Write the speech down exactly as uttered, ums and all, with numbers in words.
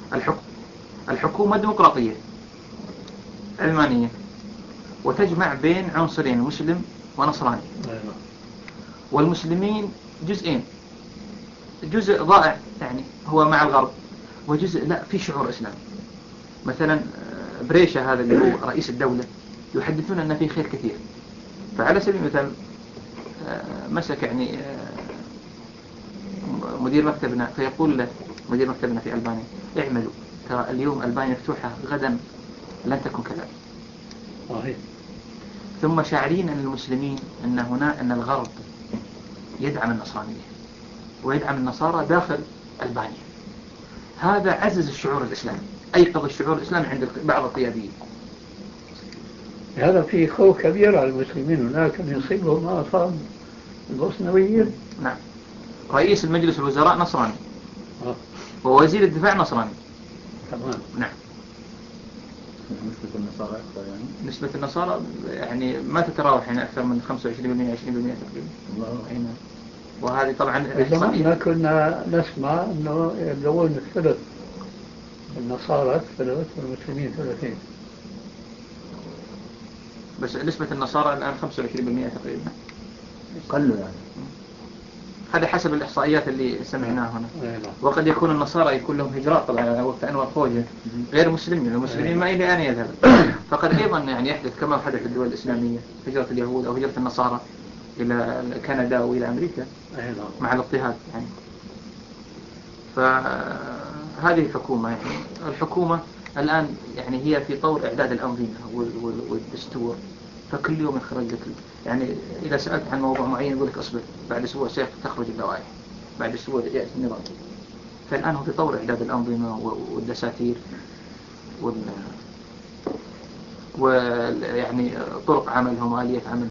الحكم الحكومة ديمقراطية علمانية، وتجمع بين عنصرين مسلم ونصراني، والمسلمين جزئين، جزء ضائع يعني هو مع الغرب، وجزء لا في شعور إسلامي. مثلا بريشة هذا اللي هو رئيس الدولة يحدثون أن فيه خير كثير، فعلى سبيل المثال مسك يعني مدير مكتبنا فيقول له مدير مكتبنا في ألبانيا اعملوا، ترى اليوم ألبانيا مفتوحة غدا لن تكون كذلك. صحيح. ثم شاعرين أن المسلمين أن هنا أن الغرب يدعم النصرانية ويدعم النصارى داخل ألبانيا. هذا عزز الشعور الإسلامي، أيقظ الشعور الإسلامي عند بعض القياديين. هذا فيه خوف كبير على المسلمين هناك أن يصيبهم ما أصاب البوسنويين. نعم. رئيس المجلس الوزراء نصراني آه. ووزير الدفاع نصراني. تمام. نعم. نسبة النصارى أكثر يعني؟ نسبة النصارى يعني ما تتراوح يعني أكثر من خمسة وعشرين بالمئة عشرين بالمئة تقريبا. الله. أينا. وهذه طبعا زمان كنا نسمع أنه يبلغون الثلث، النصارى ثلث والمسلمين ثلثين. بس نسبة النصارى الآن خمسة وعشرين بالمئة تقريبا. قلوا يعني. هذا حسب الإحصائيات اللي سمعناها هنا. وقد يكون النصارى يكون لهم هجرات طبعا وقت أنور خوجة غير مسلمين، المسلمين ما إلى أن يذهب. فقد أيضا يعني يحدث كما حدث في الدول الإسلامية هجرة اليهود أو هجرة النصارى إلى كندا أو إلى أمريكا مع الاضطهاد يعني. فهذه الحكومة يعني الحكومة الآن يعني هي في طور إعداد الأنظمة والدستور، فكل يوم يخرج لك يعني إذا سألت عن موضوع معين يقول لك أصبر بعد أسبوع سيخرج اللوائح، بعد أسبوع يأتي النظام. فالآن هو في طور إعداد الأنظمة والدساتير وال ويعني طرق عملهم وآلية عمل.